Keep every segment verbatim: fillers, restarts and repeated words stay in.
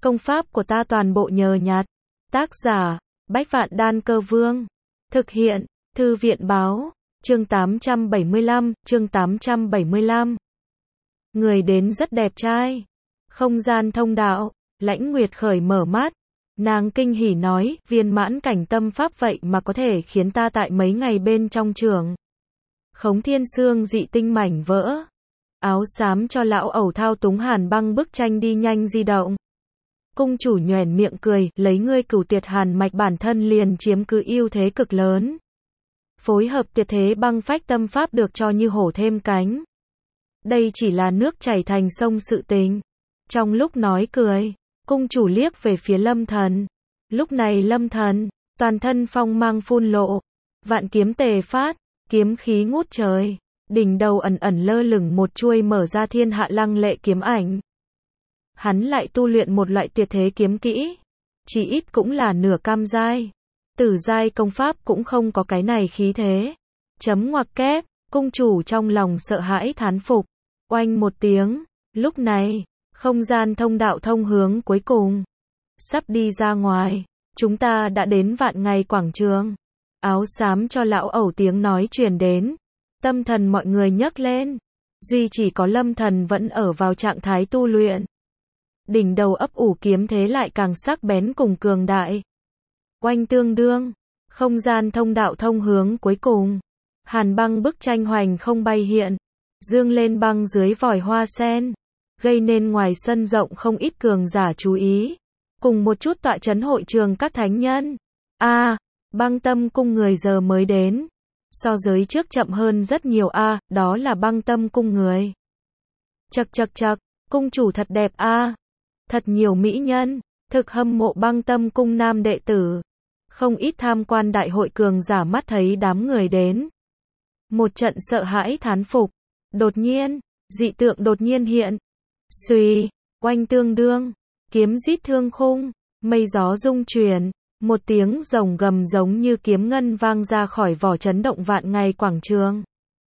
Công pháp của ta toàn bộ nhờ nhặt. Tác giả, Bách Vạn Đan Cơ Vương. Thực hiện, Thư viện Báo. Chương tám trăm bảy mươi lăm, chương tám trăm bảy mươi lăm. Người đến rất đẹp trai. Không gian thông đạo, Lãnh Nguyệt khởi mở mắt. Nàng kinh hỉ nói, viên mãn cảnh tâm pháp vậy mà có thể khiến ta tại mấy ngày bên trong trường. Khống thiên xương dị tinh mảnh vỡ. Áo xám cho lão ẩu thao túng Hàn Băng bức tranh đi nhanh di động. Cung chủ nhoẻn miệng cười, lấy ngươi cửu tuyệt hàn mạch bản thân liền chiếm cứ ưu thế cực lớn. Phối hợp tuyệt thế băng phách tâm pháp được cho như hổ thêm cánh. Đây chỉ là nước chảy thành sông sự tình. Trong lúc nói cười, cung chủ liếc về phía Lâm Thần. Lúc này Lâm Thần, toàn thân phong mang phun lộ. Vạn kiếm tề phát, kiếm khí ngút trời. Đỉnh đầu ẩn ẩn lơ lửng một chuôi mở ra thiên hạ lăng lệ kiếm ảnh. Hắn lại tu luyện một loại tuyệt thế kiếm kỹ. Chỉ ít cũng là nửa cam giai. Tử giai công pháp cũng không có cái này khí thế. Chấm ngoặc kép, cung chủ trong lòng sợ hãi thán phục. Oanh một tiếng, lúc này, không gian thông đạo thông hướng cuối cùng. Sắp đi ra ngoài, chúng ta đã đến vạn ngày quảng trường. Áo xám cho lão ẩu tiếng nói truyền đến. Tâm thần mọi người nhấc lên. Duy chỉ có Lâm Thần vẫn ở vào trạng thái tu luyện. Đỉnh đầu ấp ủ kiếm thế lại càng sắc bén cùng cường đại. Oanh tương đương, không gian thông đạo thông hướng cuối cùng. Hàn Băng bức tranh hoành không bay hiện, dương lên băng dưới vòi hoa sen, gây nên ngoài sân rộng không ít cường giả chú ý, cùng một chút tọa trấn hội trường các thánh nhân. A, à, Băng Tâm cung người giờ mới đến, so giới trước chậm hơn rất nhiều a, à, đó là Băng Tâm cung người. Chậc chậc chậc, cung chủ thật đẹp a. À. Thật nhiều mỹ nhân, thực hâm mộ Băng Tâm cung nam đệ tử. Không ít tham quan đại hội cường giả mắt thấy đám người đến. Một trận sợ hãi thán phục. Đột nhiên, dị tượng đột nhiên hiện. Xuy, oanh tương đương, kiếm rít thương khung, mây gió rung chuyển, một tiếng rồng gầm giống như kiếm ngân vang ra khỏi vỏ chấn động vạn ngày quảng trường.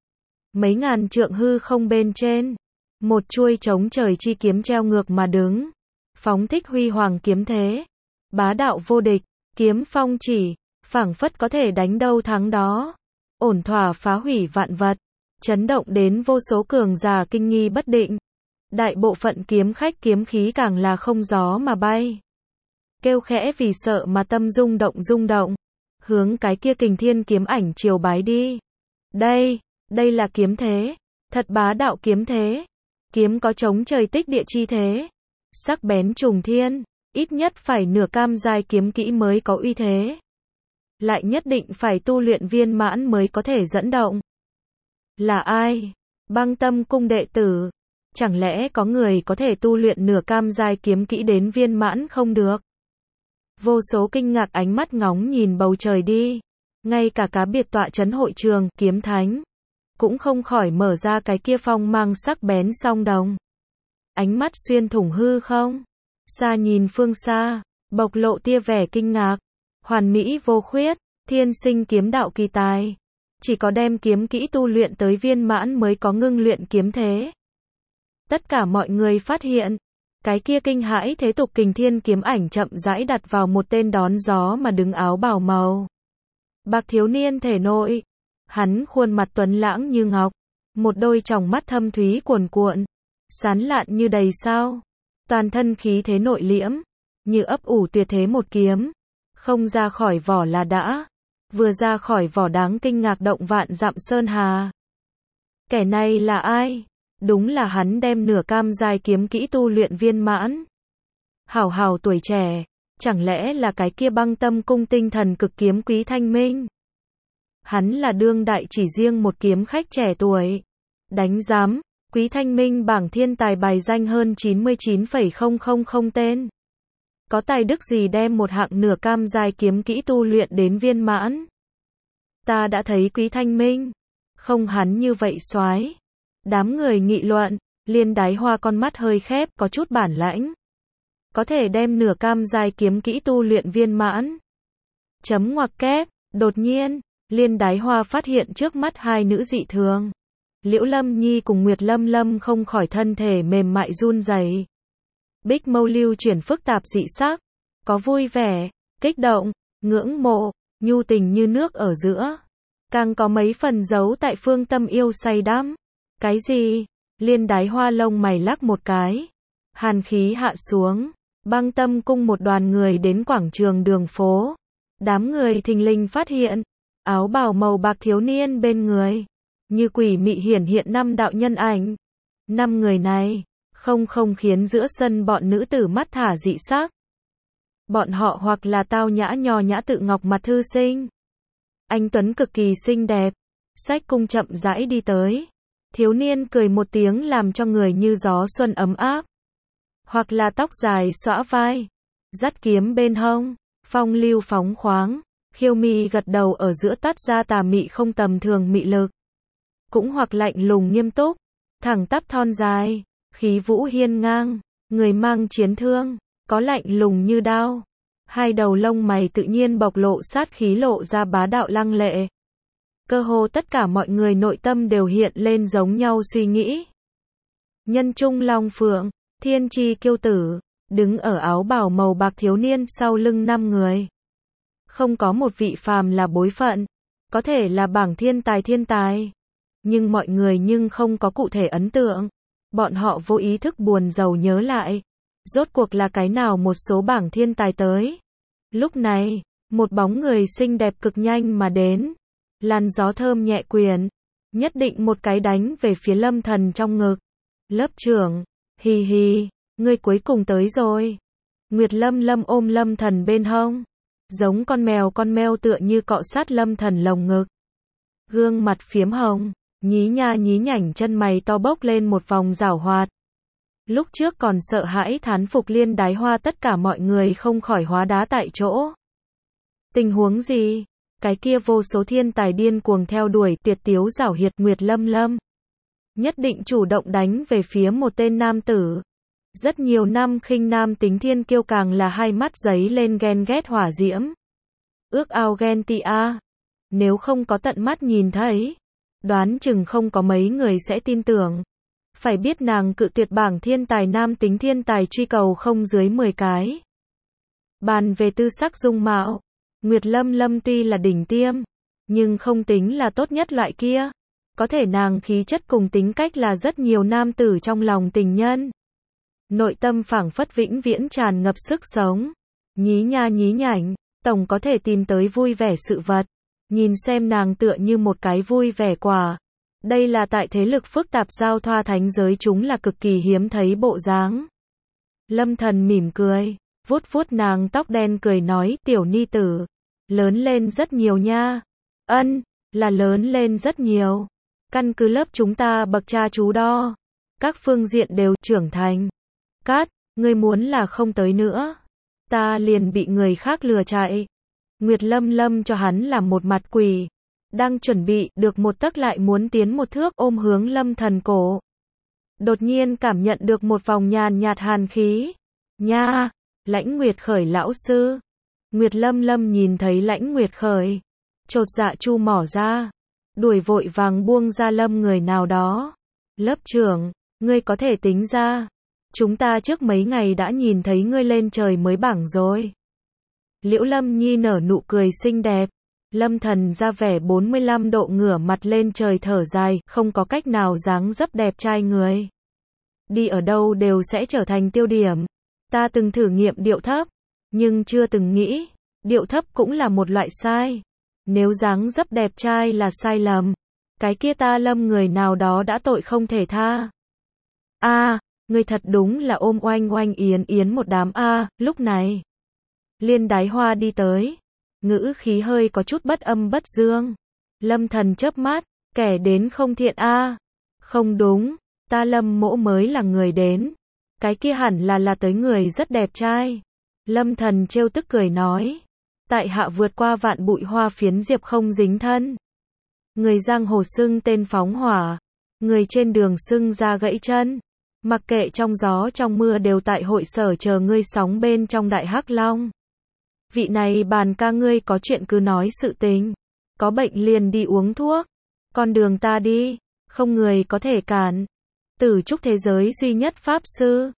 Mấy ngàn trượng hư không bên trên, một chuôi chống trời chi kiếm treo ngược mà đứng. Phóng thích huy hoàng kiếm thế, bá đạo vô địch, kiếm phong chỉ, phảng phất có thể đánh đâu thắng đó, ổn thỏa phá hủy vạn vật, chấn động đến vô số cường giả kinh nghi bất định. Đại bộ phận kiếm khách kiếm khí càng là không gió mà bay, kêu khẽ vì sợ mà tâm rung động rung động, hướng cái kia kình thiên kiếm ảnh chiều bái đi. Đây, đây là kiếm thế, thật bá đạo kiếm thế, kiếm có chống trời tích địa chi thế. Sắc bén trùng thiên, ít nhất phải nửa cam giai kiếm kỹ mới có uy thế. Lại nhất định phải tu luyện viên mãn mới có thể dẫn động. Là ai? Băng Tâm cung đệ tử. Chẳng lẽ có người có thể tu luyện nửa cam giai kiếm kỹ đến viên mãn không được? Vô số kinh ngạc ánh mắt ngóng nhìn bầu trời đi. Ngay cả cá biệt tọa trấn hội trường, kiếm thánh, cũng không khỏi mở ra cái kia phong mang sắc bén song đồng. Ánh mắt xuyên thủng hư không, xa nhìn phương xa, bộc lộ tia vẻ kinh ngạc. Hoàn mỹ vô khuyết, thiên sinh kiếm đạo kỳ tài. Chỉ có đem kiếm kỹ tu luyện tới viên mãn mới có ngưng luyện kiếm thế. Tất cả mọi người phát hiện, cái kia kinh hãi thế tục kình thiên kiếm ảnh chậm rãi đặt vào một tên đón gió mà đứng áo bào màu bạc thiếu niên thể nội. Hắn khuôn mặt tuấn lãng như ngọc, một đôi tròng mắt thâm thúy cuồn cuộn, sán lạn như đầy sao, toàn thân khí thế nội liễm, như ấp ủ tuyệt thế một kiếm, không ra khỏi vỏ là đã, vừa ra khỏi vỏ đáng kinh ngạc động vạn dặm sơn hà. Kẻ này là ai? Đúng là hắn đem nửa cam giai kiếm kỹ tu luyện viên mãn. Hảo hảo tuổi trẻ, chẳng lẽ là cái kia Băng Tâm cung tinh thần cực kiếm Quý Thanh Minh? Hắn là đương đại chỉ riêng một kiếm khách trẻ tuổi. Đánh giám, Quý Thanh Minh bảng thiên tài bài danh hơn chín mươi chín phẩy không không không tên. Có tài đức gì đem một hạng nửa cam giai kiếm kỹ tu luyện đến viên mãn? Ta đã thấy Quý Thanh Minh, không hắn như vậy soái. Đám người nghị luận, Liên Đái Hoa con mắt hơi khép, có chút bản lãnh. Có thể đem nửa cam giai kiếm kỹ tu luyện viên mãn. Chấm ngoặc kép, đột nhiên, Liên Đái Hoa phát hiện trước mắt hai nữ dị thường. Liễu Lâm Nhi cùng Nguyệt Lâm Lâm không khỏi thân thể mềm mại run rẩy. Bích mâu lưu chuyển phức tạp dị sắc, có vui vẻ, kích động, ngưỡng mộ, nhu tình như nước ở giữa. Càng có mấy phần giấu tại phương tâm yêu say đắm. Cái gì? Liên Đái Hoa lông mày lắc một cái. Hàn khí hạ xuống. Băng Tâm cung một đoàn người đến quảng trường đường phố. Đám người thình lình phát hiện. Áo bào màu bạc thiếu niên bên người. Như quỷ mị hiển hiện năm đạo nhân ảnh. Năm người này. Không không khiến giữa sân bọn nữ tử mắt thả dị sắc. Bọn họ hoặc là tao nhã nho nhã tự ngọc mặt thư sinh. Anh tuấn cực kỳ xinh đẹp. Sách cung chậm rãi đi tới. Thiếu niên cười một tiếng làm cho người như gió xuân ấm áp. Hoặc là tóc dài xõa vai. Dắt kiếm bên hông. Phong lưu phóng khoáng. Khiêu mi gật đầu ở giữa toát ra tà mị không tầm thường mị lực. Cũng hoặc lạnh lùng nghiêm túc. Thẳng tắp thon dài. Khí vũ hiên ngang. Người mang chiến thương. Có lạnh lùng như đao. Hai đầu lông mày tự nhiên bộc lộ sát khí lộ ra bá đạo lăng lệ. Cơ hồ tất cả mọi người nội tâm đều hiện lên giống nhau suy nghĩ. Nhân trung long phượng, thiên chi kiêu tử, đứng ở áo bào màu bạc thiếu niên sau lưng năm người. Không có một vị phàm là bối phận, có thể là bảng thiên tài thiên tài. Nhưng mọi người nhưng không có cụ thể ấn tượng. Bọn họ vô ý thức buồn rầu nhớ lại. Rốt cuộc là cái nào một số bảng thiên tài tới. Lúc này, một bóng người xinh đẹp cực nhanh mà đến. Làn gió thơm nhẹ quyển. Nhất định một cái đánh về phía Lâm Thần trong ngực. Lớp trưởng, hì hì, ngươi cuối cùng tới rồi. Nguyệt Lâm Lâm ôm Lâm Thần bên hông. Giống con mèo con meo tựa như cọ sát Lâm Thần lồng ngực. Gương mặt phiếm hồng, nhí nha nhí nhảnh chân mày to bốc lên một vòng giảo hoạt. Lúc trước còn sợ hãi thán phục Liên Đái Hoa tất cả mọi người không khỏi hóa đá tại chỗ. Tình huống gì? Cái kia vô số thiên tài điên cuồng theo đuổi tuyệt tiếu giảo hiệt Nguyệt Lâm Lâm. Nhất định chủ động đánh về phía một tên nam tử. Rất nhiều năm khinh nam tính thiên kiêu càng là hai mắt giấy lên ghen ghét hỏa diễm. Ước ao ghen tị a. Nếu không có tận mắt nhìn thấy, đoán chừng không có mấy người sẽ tin tưởng. Phải biết nàng cự tuyệt bảng thiên tài nam tính thiên tài truy cầu không dưới mười cái. Bàn về tư sắc dung mạo, Nguyệt Lâm Lâm tuy là đỉnh tiêm, nhưng không tính là tốt nhất loại kia. Có thể nàng khí chất cùng tính cách là rất nhiều nam tử trong lòng tình nhân. Nội tâm phảng phất vĩnh viễn tràn ngập sức sống. Nhí nha nhí nhảnh, tổng có thể tìm tới vui vẻ sự vật. Nhìn xem nàng tựa như một cái vui vẻ quả. Đây là tại thế lực phức tạp giao thoa thánh giới chúng là cực kỳ hiếm thấy bộ dáng. Lâm Thần mỉm cười, vuốt vuốt nàng tóc đen cười nói tiểu ni tử. Lớn lên rất nhiều nha. Ân, là lớn lên rất nhiều. Căn cứ lớp chúng ta bậc cha chú đo. Các phương diện đều trưởng thành. Cát, ngươi muốn là không tới nữa. Ta liền bị người khác lừa chạy. Nguyệt Lâm Lâm cho hắn làm một mặt quỷ. Đang chuẩn bị được một tấc lại muốn tiến một thước ôm hướng Lâm Thần cổ. Đột nhiên cảm nhận được một vòng nhàn nhạt hàn khí. Nha, Lãnh Nguyệt Khởi lão sư. Nguyệt Lâm Lâm nhìn thấy Lãnh Nguyệt Khởi. Chột dạ chu mỏ ra. Đuổi vội vàng buông ra Lâm người nào đó. Lớp trưởng, ngươi có thể tính ra. Chúng ta trước mấy ngày đã nhìn thấy ngươi lên trời mới bảng rồi. Liễu Lâm Nhi nở nụ cười xinh đẹp. Lâm Thần ra vẻ bốn mươi lăm độ ngửa mặt lên trời thở dài, không có cách nào dáng dấp đẹp trai người. Đi ở đâu đều sẽ trở thành tiêu điểm. Ta từng thử nghiệm điệu thấp, nhưng chưa từng nghĩ, điệu thấp cũng là một loại sai. Nếu dáng dấp đẹp trai là sai lầm, cái kia ta Lâm người nào đó đã tội không thể tha. A, à, người thật đúng là ôm oanh oanh yến yến một đám a, à, lúc này. Liên Đái Hoa đi tới. Ngữ khí hơi có chút bất âm bất dương. Lâm Thần chớp mắt, kẻ đến không thiện a. À. Không đúng, ta Lâm mỗ mới là người đến. Cái kia hẳn là là tới người rất đẹp trai. Lâm Thần trêu tức cười nói. Tại hạ vượt qua vạn bụi hoa phiến diệp không dính thân. Người giang hồ xưng tên phóng hỏa. Người trên đường xưng ra gãy chân. Mặc kệ trong gió trong mưa đều tại hội sở chờ ngươi sóng bên trong đại hắc long. Vị này bàn ca ngươi có chuyện cứ nói sự tình. Có bệnh liền đi uống thuốc. Con đường ta đi, không người có thể cản. Tử trúc thế giới duy nhất pháp sư.